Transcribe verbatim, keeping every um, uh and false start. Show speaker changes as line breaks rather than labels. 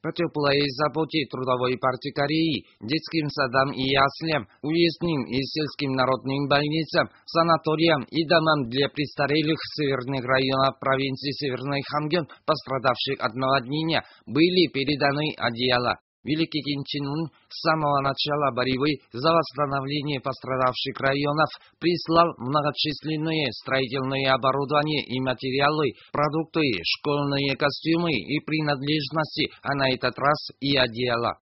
По теплой заботе Трудовой партии Кореи, детским садам и яслям, уездным и сельским народным больницам, санаториям и домам для престарелых северных районов провинции Северный Хамгён, пострадавших от наводнения, были переданы одеяла. Великий Ким Чен Ын с самого начала борьбы за восстановление пострадавших районов прислал многочисленные строительные оборудование и материалы, продукты, школьные костюмы и принадлежности, а на этот раз и одеяла.